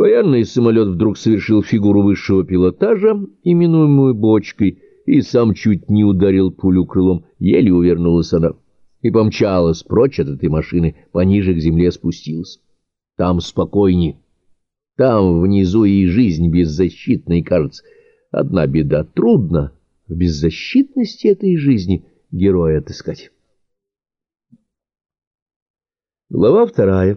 Военный самолет вдруг совершил фигуру высшего пилотажа, именуемую бочкой, и сам чуть не ударил пулю крылом, еле увернулась она, и помчалась прочь от этой машины, пониже к земле спустилась. Там спокойней, там внизу и жизнь беззащитной кажется. Одна беда — трудно в беззащитности этой жизни героя отыскать. Глава 2.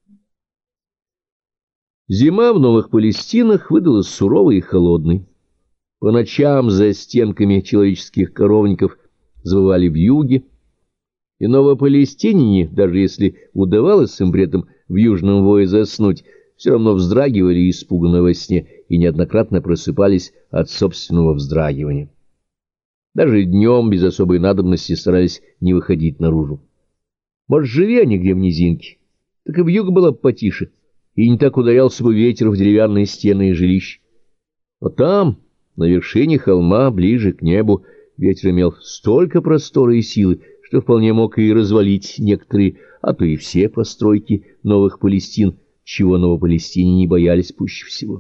Зима в Новых Палестинах выдалась суровой и холодной. По ночам за стенками человеческих коровников завывали вьюги, и новопалестиняне, даже если удавалось им при этом в южном вое заснуть, все равно вздрагивали испуганно во сне и неоднократно просыпались от собственного вздрагивания. Даже днем без особой надобности старались не выходить наружу. Может, живи они где в низинке, так и вьюга была бы потише, и не так ударялся бы ветер в деревянные стены и жилищ. Но там, на вершине холма, ближе к небу, ветер имел столько простора и силы, что вполне мог и развалить некоторые, а то и все постройки новых Палестин, чего новопалестиняне боялись пуще всего.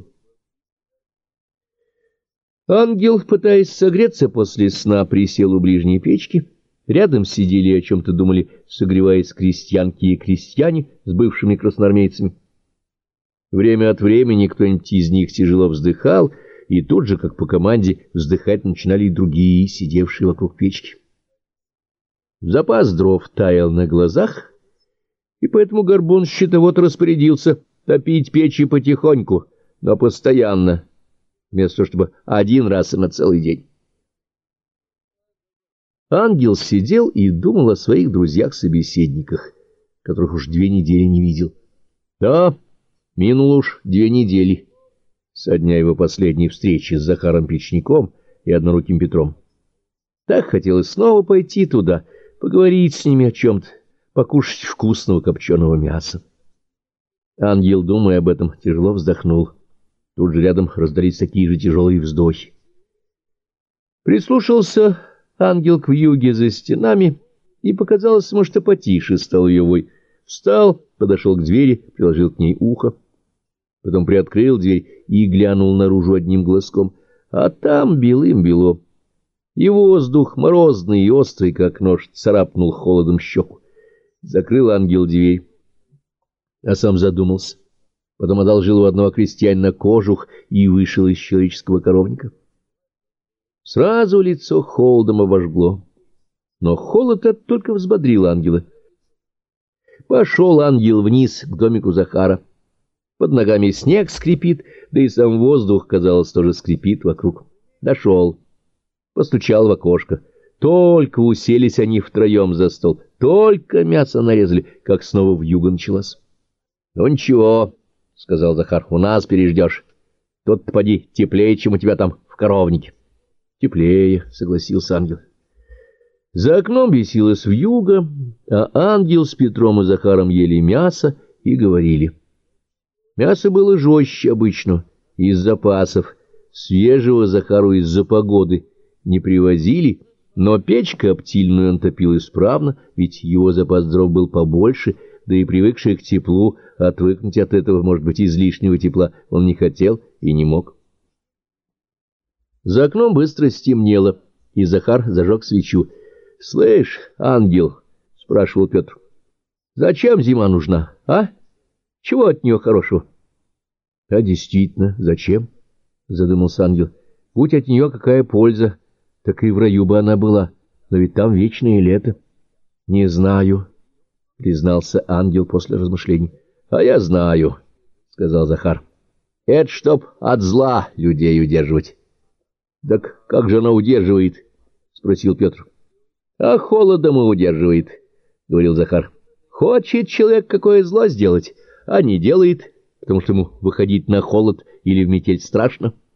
Ангел, пытаясь согреться после сна, присел у ближней печки. Рядом сидели и о чем-то думали, согреваясь крестьянки и крестьяне с бывшими красноармейцами. Время от времени кто-нибудь из них тяжело вздыхал, и тут же, как по команде, вздыхать начинали и другие, сидевшие вокруг печки. Запас дров таял на глазах, и поэтому горбун-щитовод распорядился топить печи потихоньку, но постоянно, вместо того, чтобы один раз и на целый день. Ангел сидел и думал о своих друзьях-собеседниках, которых уж 2 недели не видел. Да, минуло уж 2 недели со дня его последней встречи с Захаром Печником и Одноруким Петром. Так хотелось снова пойти туда, поговорить с ними о чем-то, покушать вкусного копченого мяса. Ангел, думая об этом, тяжело вздохнул. Тут же рядом раздались такие же тяжелые вздохи. Прислушался ангел к вьюге за стенами, и показалось ему, что потише стал ее вой. Встал, подошел к двери, приложил к ней ухо, потом приоткрыл дверь и глянул наружу одним глазком, а там белым-бело. И воздух, морозный и острый, как нож, царапнул холодом щеку. Закрыл ангел дверь, а сам задумался. Потом одолжил у одного крестьянина кожух и вышел из человеческого коровника. Сразу лицо холодом обожгло, но холод этот только взбодрил ангела. Пошел ангел вниз к домику Захара. Под ногами снег скрипит, да и сам воздух, казалось, тоже скрипит вокруг. Дошел, постучал в окошко. Только уселись они втроем за стол, только мясо нарезали, как снова вьюга началась. — Ну ничего, — сказал Захар, — у нас переждешь. Тут-то поди теплее, чем у тебя там в коровнике. — Теплее, — согласился ангел. За окном бесилась вьюга, а ангел с Петром и Захаром ели мясо и говорили. Мясо было жестче обычного, из запасов. Свежего Захару из-за погоды не привозили, но печь коптильную он топил исправно, ведь его запас дров был побольше, да и привыкший к теплу, отвыкнуть от этого, может быть, излишнего тепла, он не хотел и не мог. За окном быстро стемнело, и Захар зажег свечу. — Слышь, ангел, — спрашивал Петр, — зачем зима нужна, а? Чего от нее хорошего? — А действительно, зачем? — задумался ангел. — Будь от нее какая польза, так и в раю бы она была, но ведь там вечное лето. — Не знаю, — признался ангел после размышлений. — А я знаю, — сказал Захар. — Это чтоб от зла людей удерживать. — Так как же она удерживает? — спросил Петр. — А холодом и удерживает, — говорил Захар. — Хочет человек какое зло сделать, а не делает, потому что ему выходить на холод или в метель страшно.